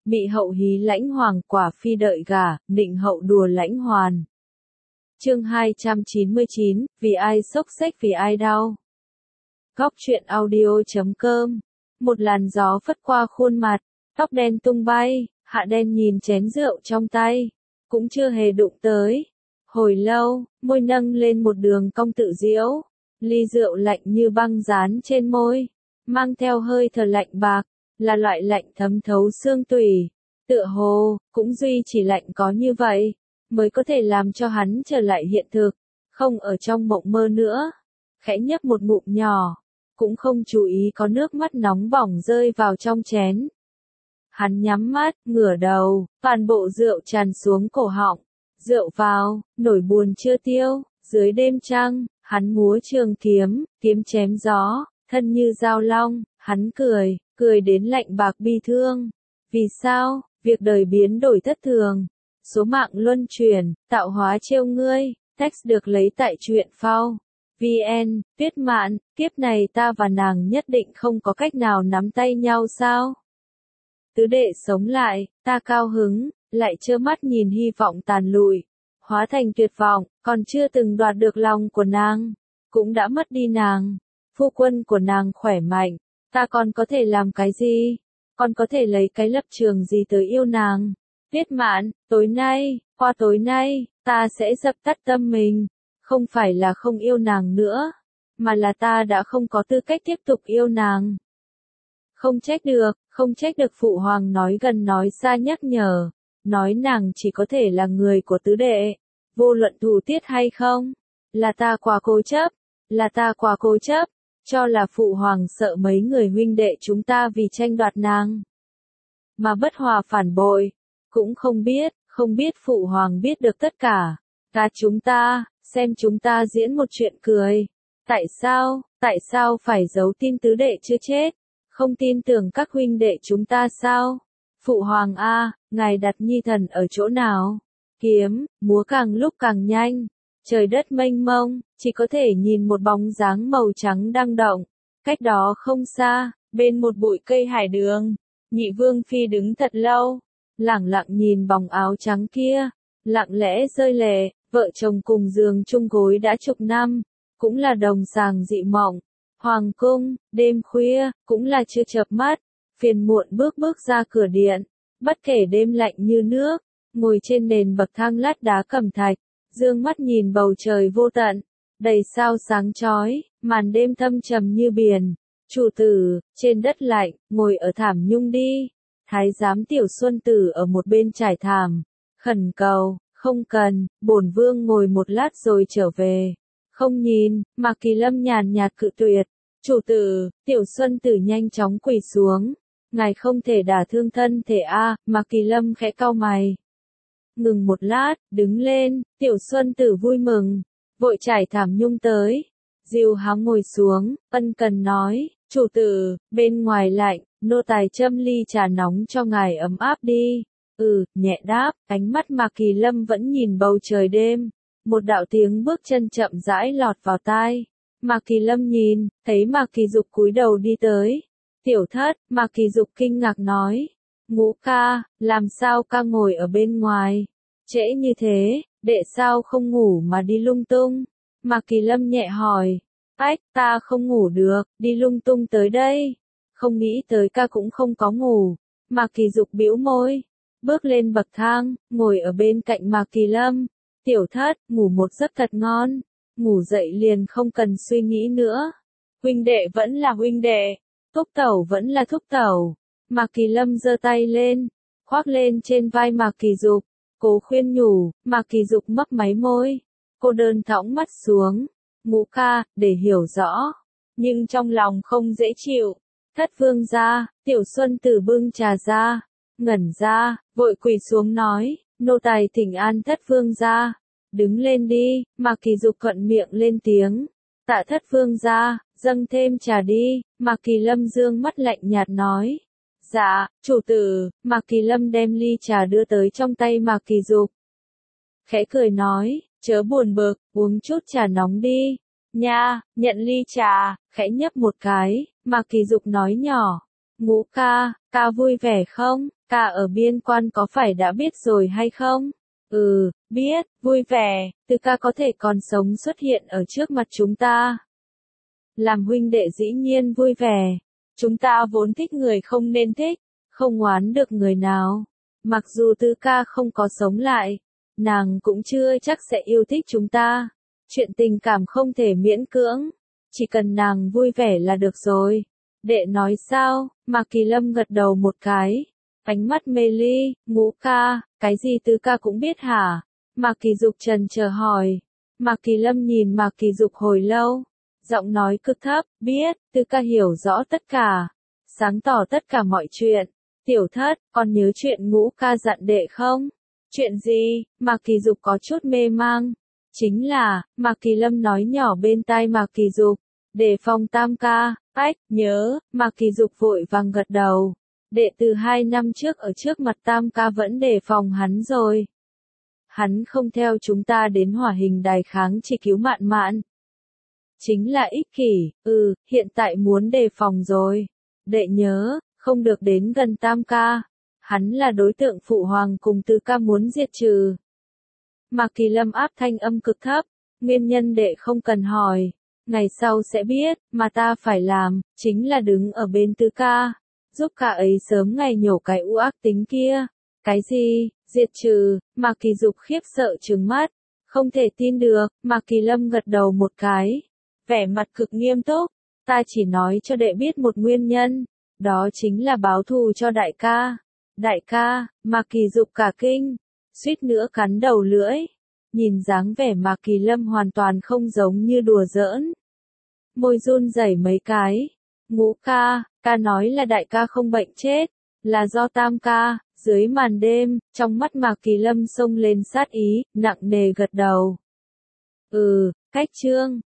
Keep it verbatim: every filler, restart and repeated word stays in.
Mị hậu hí lãnh hoàng, quả phi đợi gả, nịnh hậu đùa lãnh hoàn. Chương hai trăm chín mươi chín, vì ai xốc xếch vì ai đau. Góc truyện audio chấm com. Một làn gió phất qua khuôn mặt, tóc đen tung bay, Hạ Đen nhìn chén rượu trong tay, cũng chưa hề đụng tới. Hồi lâu, môi nâng lên một đường cong tự diễu, ly rượu lạnh như băng dán trên môi, mang theo hơi thở lạnh bạc, là loại lạnh thấm thấu xương tủy. Tựa hồ, cũng duy chỉ lạnh có như vậy, mới có thể làm cho hắn trở lại hiện thực, không ở trong mộng mơ nữa. Khẽ nhấp một ngụm nhỏ, cũng không chú ý có nước mắt nóng bỏng rơi vào trong chén. Hắn nhắm mắt, ngửa đầu, toàn bộ rượu tràn xuống cổ họng. Rượu vào, nỗi buồn chưa tiêu, dưới đêm trăng, hắn múa trường kiếm, kiếm chém gió, thân như dao long, hắn cười, cười đến lạnh bạc bi thương. Vì sao, việc đời biến đổi thất thường, số mạng luân chuyển, tạo hóa trêu ngươi. Text được lấy tại truyện phao. vn, Tuyết Mạn, kiếp này ta và nàng nhất định không có cách nào nắm tay nhau sao? Tứ đệ sống lại, ta cao hứng, lại trơ mắt nhìn hy vọng tàn lụi, hóa thành tuyệt vọng, còn chưa từng đoạt được lòng của nàng, cũng đã mất đi nàng. Phu quân của nàng khỏe mạnh, ta còn có thể làm cái gì? Còn có thể lấy cái lập trường gì tới yêu nàng? Tuyết Mạn, tối nay, qua tối nay, ta sẽ dập tắt tâm mình. Không phải là không yêu nàng nữa, mà là ta đã không có tư cách tiếp tục yêu nàng. Không trách được, không trách được phụ hoàng nói gần nói xa nhắc nhở, nói nàng chỉ có thể là người của tứ đệ, vô luận thủ tiết hay không, là ta quá cố chấp, là ta quá cố chấp, cho là phụ hoàng sợ mấy người huynh đệ chúng ta vì tranh đoạt nàng, mà bất hòa phản bội, cũng không biết, không biết phụ hoàng biết được tất cả, cả chúng ta, xem chúng ta diễn một chuyện cười. Tại sao, tại sao phải giấu tin tứ đệ chưa chết? Không tin tưởng các huynh đệ chúng ta sao? Phụ hoàng a, ngài đặt nhi thần ở chỗ nào? Kiếm, múa càng lúc càng nhanh. Trời đất mênh mông, chỉ có thể nhìn một bóng dáng màu trắng đang động. Cách đó không xa, bên một bụi cây hải đường, Nhị Vương Phi đứng thật lâu, lẳng lặng nhìn bóng áo trắng kia, lặng lẽ rơi lệ. Vợ chồng cùng giường chung gối đã chục năm, cũng là đồng sàng dị mộng. Hoàng cung, đêm khuya, cũng là chưa chợp mắt, phiền muộn bước bước ra cửa điện, bất kể đêm lạnh như nước, ngồi trên nền bậc thang lát đá cẩm thạch, dương mắt nhìn bầu trời vô tận, đầy sao sáng chói, màn đêm thâm trầm như biển. Chủ tử, trên đất lạnh, ngồi ở thảm nhung đi. Thái giám Tiểu Xuân Tử ở một bên trải thảm, khẩn cầu. Không cần, bổn vương ngồi một lát rồi trở về. Không nhìn, Mạc Kỳ Lâm nhàn nhạt cự tuyệt. Chủ tử, Tiểu Xuân Tử nhanh chóng quỳ xuống. Ngài không thể đả thương thân thể a. À, Mạc Kỳ Lâm khẽ cau mày. Ngừng một lát, đứng lên, Tiểu Xuân Tử vui mừng, vội trải thảm nhung tới. Diêu Hám ngồi xuống, ân cần nói, chủ tử, bên ngoài lạnh, nô tài châm ly trà nóng cho ngài ấm áp đi. Ừ, nhẹ đáp, ánh mắt Mạc Kỳ Lâm vẫn nhìn bầu trời đêm. Một đạo tiếng bước chân chậm rãi lọt vào tai. Mạc Kỳ Lâm nhìn, thấy Mạc Kỳ Dục cúi đầu đi tới. Tiểu thất, Mạc Kỳ Dục kinh ngạc nói. Ngũ ca, làm sao ca ngồi ở bên ngoài? Trễ như thế, đệ sao không ngủ mà đi lung tung? Mạc Kỳ Lâm nhẹ hỏi. Ách, ta không ngủ được, đi lung tung tới đây. Không nghĩ tới ca cũng không có ngủ. Mạc Kỳ Dục bĩu môi. Bước lên bậc thang, ngồi ở bên cạnh Mạc Kỳ Lâm. Tiểu thất, ngủ một giấc thật ngon. Ngủ dậy liền không cần suy nghĩ nữa. Huynh đệ vẫn là huynh đệ. Thúc tẩu vẫn là thúc tẩu. Mạc Kỳ Lâm giơ tay lên, khoác lên trên vai Mạc Kỳ Dục. Cố khuyên nhủ, Mạc Kỳ Dục mấp máy môi. Cô đơn thõng mắt xuống. Ngũ ca, để hiểu rõ. Nhưng trong lòng không dễ chịu. Thất vương gia, Tiểu Xuân Tử bưng trà ra. Ngẩn ra, vội quỳ xuống nói, nô tài thỉnh an thất vương gia. Đứng lên đi, Mạc Kỳ Dục thuận miệng lên tiếng. Tạ thất vương gia, dâng thêm trà đi. Mạc Kỳ Lâm dương mắt lạnh nhạt nói. Dạ, chủ tử. Mạc Kỳ Lâm đem ly trà đưa tới trong tay Mạc Kỳ Dục. Khẽ cười nói, chớ buồn bực, uống chút trà nóng đi. Nha, nhận ly trà, khẽ nhấp một cái, Mạc Kỳ Dục nói nhỏ. Ngũ ca, ca vui vẻ không? Ca ở biên quan có phải đã biết rồi hay không? Ừ, biết, vui vẻ, Từ ca có thể còn sống xuất hiện ở trước mặt chúng ta. Làm huynh đệ dĩ nhiên vui vẻ. Chúng ta vốn thích người không nên thích, không oán được người nào. Mặc dù Tư ca không có sống lại, nàng cũng chưa chắc sẽ yêu thích chúng ta. Chuyện tình cảm không thể miễn cưỡng, chỉ cần nàng vui vẻ là được rồi. Đệ nói sao? Mạc Kỳ Lâm gật đầu một cái, ánh mắt mê ly. Ngũ ca, cái gì Tư ca cũng biết hả? Mạc Kỳ Dục trần chờ hỏi. Mạc Kỳ Lâm nhìn Mạc Kỳ Dục hồi lâu, giọng nói cực thấp, biết, Tư ca hiểu rõ tất cả, sáng tỏ tất cả mọi chuyện. Tiểu thất, còn nhớ chuyện Ngũ ca dặn đệ không? Chuyện gì? Mạc Kỳ Dục có chút mê mang. Chính là, Mạc Kỳ Lâm nói nhỏ bên tai Mạc Kỳ Dục, đề phòng Tam ca. Ách, nhớ. Mạc Kỳ Dục vội vàng gật đầu. Đệ từ hai năm trước ở trước mặt Tam ca vẫn đề phòng hắn rồi. Hắn không theo chúng ta đến hỏa hình đài kháng chỉ cứu Mạn Mạn. Chính là ích kỷ. Ừ, hiện tại muốn đề phòng rồi. Đệ nhớ, không được đến gần Tam ca. Hắn là đối tượng phụ hoàng cùng Tư ca muốn diệt trừ. Mạc Kỳ Lâm áp thanh âm cực thấp, nguyên nhân đệ không cần hỏi, ngày sau sẽ biết, mà ta phải làm, chính là đứng ở bên Tư ca, giúp cả ấy sớm ngày nhổ cái u ác tính kia. Cái gì? Diệt trừ? Mạc Kỳ Dục khiếp sợ trừng mắt, không thể tin được. Mạc Kỳ Lâm gật đầu một cái, vẻ mặt cực nghiêm túc, ta chỉ nói cho đệ biết một nguyên nhân, đó chính là báo thù cho đại ca. Đại ca? Mạc Kỳ Dục cả kinh, suýt nữa cắn đầu lưỡi. Nhìn dáng vẻ Mạc Kỳ Lâm hoàn toàn không giống như đùa giỡn. Môi run rẩy mấy cái. Ngũ ca, ca nói là đại ca không bệnh chết, là do Tam ca. Dưới màn đêm, trong mắt Mạc Kỳ Lâm xông lên sát ý, nặng nề gật đầu. Ừ, cách chương.